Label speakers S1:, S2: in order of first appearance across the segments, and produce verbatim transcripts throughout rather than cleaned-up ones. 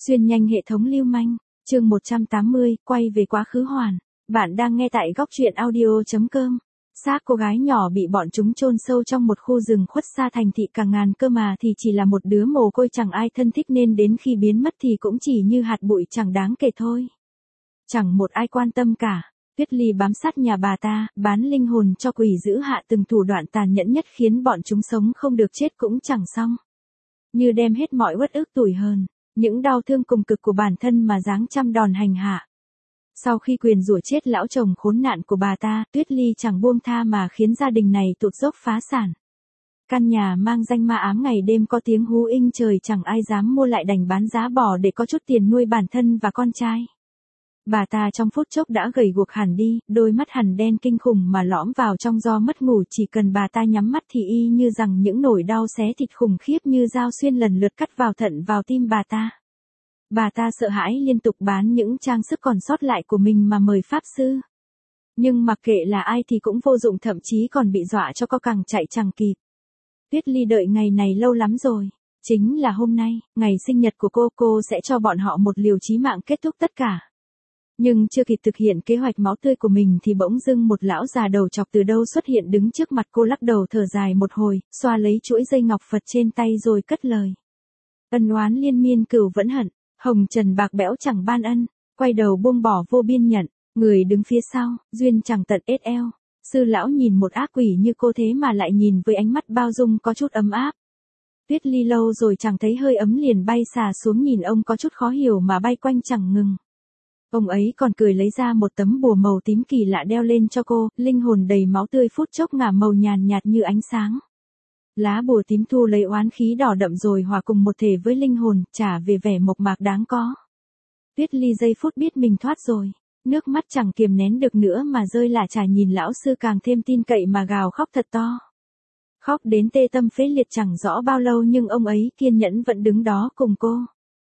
S1: Xuyên nhanh hệ thống lưu manh, chương một trăm tám mươi, quay về quá khứ hoàn. Bạn đang nghe tại góc truyện audio chấm com. Xác cô gái nhỏ bị bọn chúng chôn sâu trong một khu rừng khuất xa thành thị cả ngàn cơ mà thì chỉ là một đứa mồ côi chẳng ai thân thích nên đến khi biến mất thì cũng chỉ như hạt bụi chẳng đáng kể thôi. Chẳng một ai quan tâm cả. Tuyết Ly bám sát nhà bà ta, bán linh hồn cho quỷ dữ hạ từng thủ đoạn tàn nhẫn nhất khiến bọn chúng sống không được chết cũng chẳng xong. Như đem hết mọi uất ức tủi hờn, những đau thương cùng cực của bản thân mà giáng trăm đòn hành hạ. Sau khi quyền rủa chết lão chồng khốn nạn của bà ta, Tuyết Ly chẳng buông tha mà khiến gia đình này tụt dốc phá sản. Căn nhà mang danh ma ám ngày đêm có tiếng hú inh trời chẳng ai dám mua lại đành bán giá bỏ để có chút tiền nuôi bản thân và con trai. Bà ta trong phút chốc đã gầy guộc hẳn đi, đôi mắt hằn đen kinh khủng mà lõm vào trong do mất ngủ, chỉ cần bà ta nhắm mắt thì y như rằng những nỗi đau xé thịt khủng khiếp như dao xuyên lần lượt cắt vào thận vào tim bà ta. Bà ta sợ hãi liên tục bán những trang sức còn sót lại của mình mà mời pháp sư. Nhưng mặc kệ là ai thì cũng vô dụng, thậm chí còn bị dọa cho co cẳng chạy chẳng kịp. Tuyết Ly đợi ngày này lâu lắm rồi. Chính là hôm nay, ngày sinh nhật của cô, cô sẽ cho bọn họ một liều chí mạng kết thúc tất cả. Nhưng chưa kịp thực hiện kế hoạch máu tươi của mình thì bỗng dưng một lão già đầu chọc từ đâu xuất hiện đứng trước mặt cô, lắc đầu thở dài một hồi, xoa lấy chuỗi dây ngọc Phật trên tay rồi cất lời. Ân oán liên miên cửu vẫn hận, hồng trần bạc bẽo chẳng ban ân, quay đầu buông bỏ vô biên nhận, người đứng phía sau, duyên chẳng tận ết eo. Sư lão nhìn một ác quỷ như cô thế mà lại nhìn với ánh mắt bao dung có chút ấm áp. Tuyết Ly lâu rồi chẳng thấy hơi ấm liền bay xà xuống nhìn ông có chút khó hiểu mà bay quanh chẳng ngừng. Ông ấy còn cười lấy ra một tấm bùa màu tím kỳ lạ đeo lên cho cô, linh hồn đầy máu tươi phút chốc ngả màu nhàn nhạt như ánh sáng. Lá bùa tím thu lấy oán khí đỏ đậm rồi hòa cùng một thể với linh hồn, trả về vẻ mộc mạc đáng có. Tuyết Ly giây phút biết mình thoát rồi, nước mắt chẳng kiềm nén được nữa mà rơi lả chả nhìn lão sư càng thêm tin cậy mà gào khóc thật to. Khóc đến tê tâm phế liệt chẳng rõ bao lâu nhưng ông ấy kiên nhẫn vẫn đứng đó cùng cô.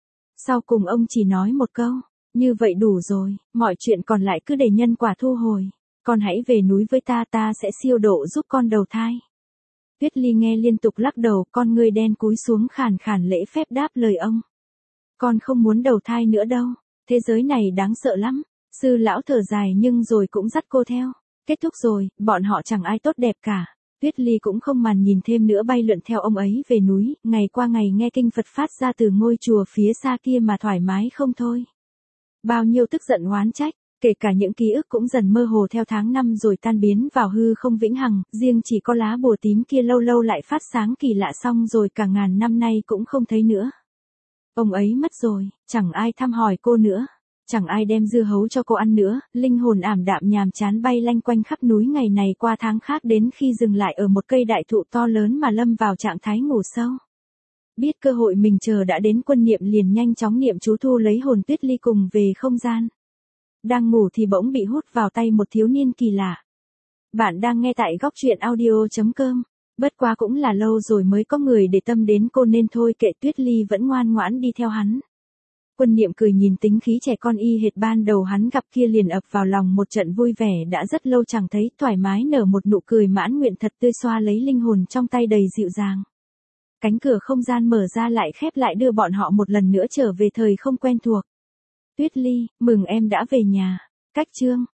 S1: Sau cùng ông chỉ nói một câu. Như vậy đủ rồi, mọi chuyện còn lại cứ để nhân quả thu hồi. Con hãy về núi với ta, ta sẽ siêu độ giúp con đầu thai. Tuyết Ly nghe liên tục lắc đầu, con người đen cúi xuống khàn khàn lễ phép đáp lời ông. Con không muốn đầu thai nữa đâu, thế giới này đáng sợ lắm. Sư lão thở dài nhưng rồi cũng dắt cô theo. Kết thúc rồi, bọn họ chẳng ai tốt đẹp cả. Tuyết Ly cũng không màn nhìn thêm nữa, bay lượn theo ông ấy về núi, ngày qua ngày nghe kinh Phật phát ra từ ngôi chùa phía xa kia mà thoải mái không thôi. Bao nhiêu tức giận oán trách, kể cả những ký ức cũng dần mơ hồ theo tháng năm rồi tan biến vào hư không vĩnh hằng, riêng chỉ có lá bùa tím kia lâu lâu lại phát sáng kỳ lạ xong rồi cả ngàn năm nay cũng không thấy nữa. Ông ấy mất rồi, chẳng ai thăm hỏi cô nữa, chẳng ai đem dưa hấu cho cô ăn nữa, linh hồn ảm đạm nhàm chán bay lanh quanh khắp núi ngày này qua tháng khác đến khi dừng lại ở một cây đại thụ to lớn mà lâm vào trạng thái ngủ sâu. Biết cơ hội mình chờ đã đến, Quân Niệm liền nhanh chóng niệm chú thu lấy hồn Tuyết Ly cùng về không gian. Đang ngủ thì bỗng bị hút vào tay một thiếu niên kỳ lạ. Bạn đang nghe tại góc truyện audio chấm com. Bất quá cũng là lâu rồi mới có người để tâm đến cô nên thôi kệ, Tuyết Ly vẫn ngoan ngoãn đi theo hắn. Quân Niệm cười nhìn tính khí trẻ con y hệt ban đầu hắn gặp kia liền ập vào lòng một trận vui vẻ đã rất lâu chẳng thấy, thoải mái nở một nụ cười mãn nguyện thật tươi, xoa lấy linh hồn trong tay đầy dịu dàng. Cánh cửa không gian mở ra lại khép lại đưa bọn họ một lần nữa trở về thời không quen thuộc. Tuyết Ly, mừng em đã về nhà. Cách chương